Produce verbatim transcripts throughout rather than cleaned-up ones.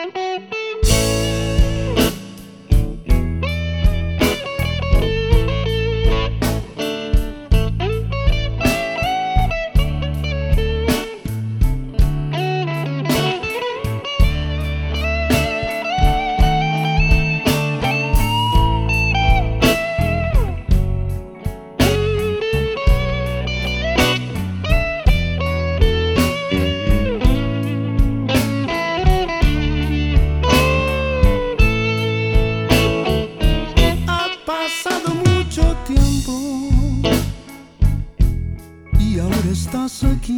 Y ahora estás aquí,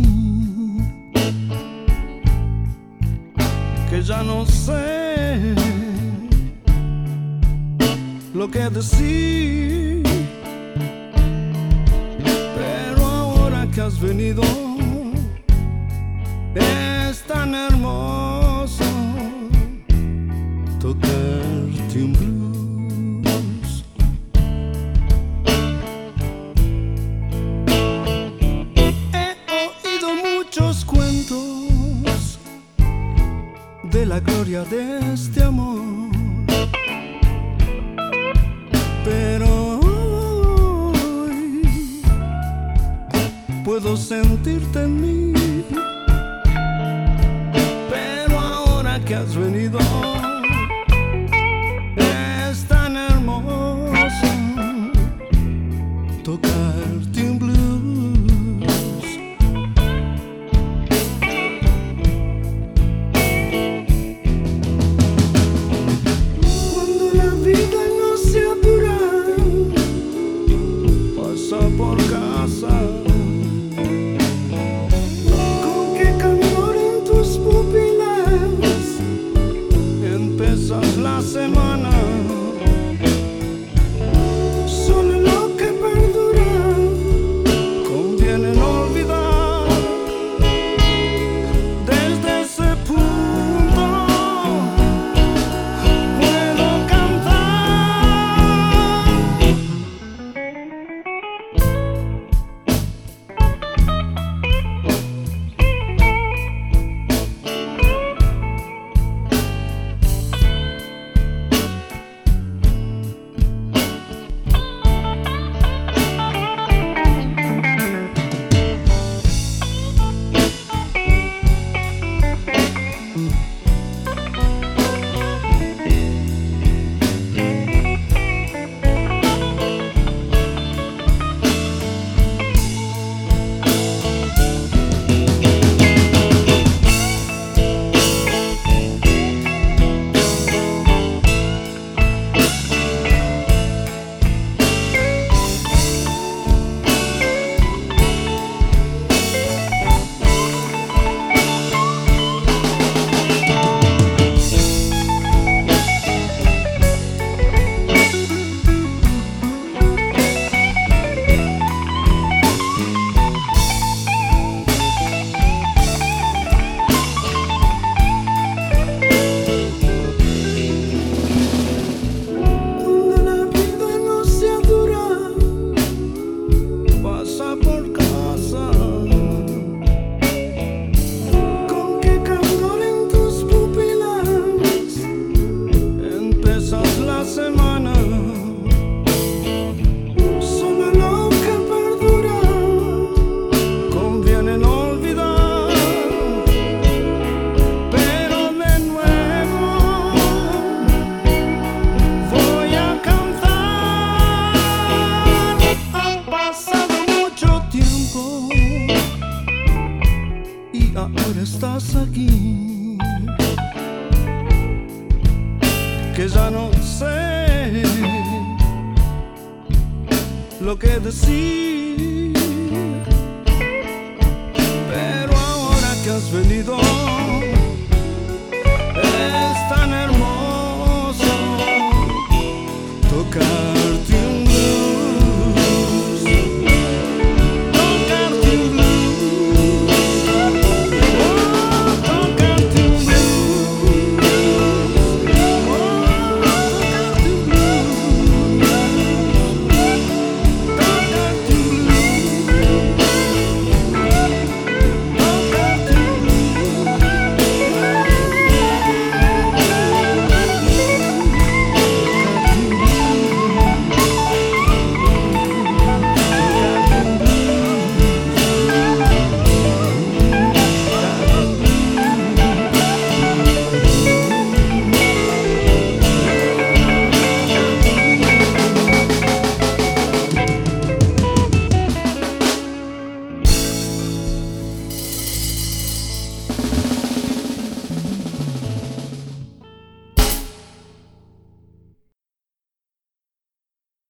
que ya no sé lo que decir, pero ahora que has venido es tan hermoso tocarte un blues. Muchos cuentos de la gloria de este amor, pero hoy puedo sentirte en mí. Pero ahora que has venido es tan hermoso tocarte un blues. Por casa, con qué candor en tus pupilas empiezas la semana. Solo lo que perdura conviene no olvidar. Desde ese punto puedo cantar. Ahora estás aquí, que ya no sé lo que decir, pero ahora que has venido